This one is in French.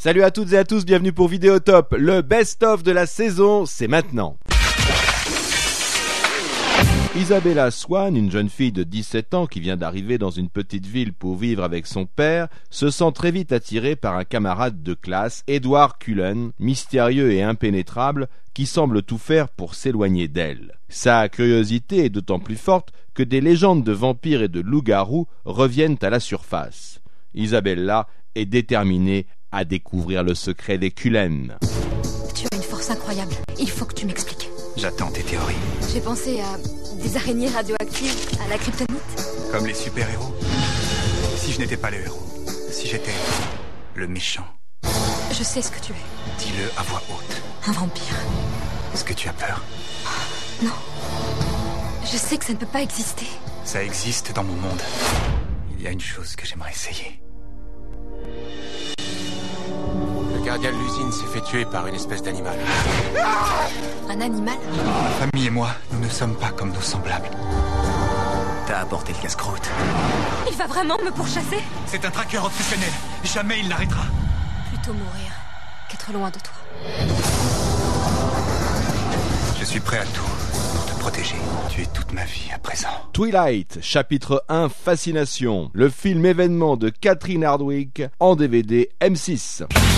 Salut à toutes et à tous, bienvenue pour Vidéotop, le best-of de la saison, c'est maintenant. Isabella Swan, une jeune fille de 17 ans qui vient d'arriver dans une petite ville pour vivre avec son père, se sent très vite attirée par un camarade de classe, Edward Cullen, mystérieux et impénétrable, qui semble tout faire pour s'éloigner d'elle. Sa curiosité est d'autant plus forte que des légendes de vampires et de loups-garous reviennent à la surface. Isabella est déterminée à découvrir le secret des Cullen. Tu as une force incroyable, il faut que tu m'expliques. J'attends tes théories. J'ai pensé à des araignées radioactives, à la kryptonite. Comme les super-héros. Si je n'étais pas le héros, si j'étais le méchant. Je sais ce que tu es. Dis-le à voix haute. Un vampire. Est-ce que tu as peur? Non. Je sais que ça ne peut pas exister. Ça existe dans mon monde. Il y a une chose que j'aimerais essayer. Le gardien de l'usine s'est fait tuer par une espèce d'animal. Un animal? Ma famille et moi, nous ne sommes pas comme nos semblables. T'as apporté le casse-croûte. Il va vraiment me pourchasser? C'est un traqueur obsessionnel. Jamais il n'arrêtera. Plutôt mourir qu'être loin de toi. Je suis prêt à tout pour te protéger. Tu es toute ma vie à présent. Twilight, chapitre 1, Fascination, le film événement de Catherine Hardwicke en DVD M6.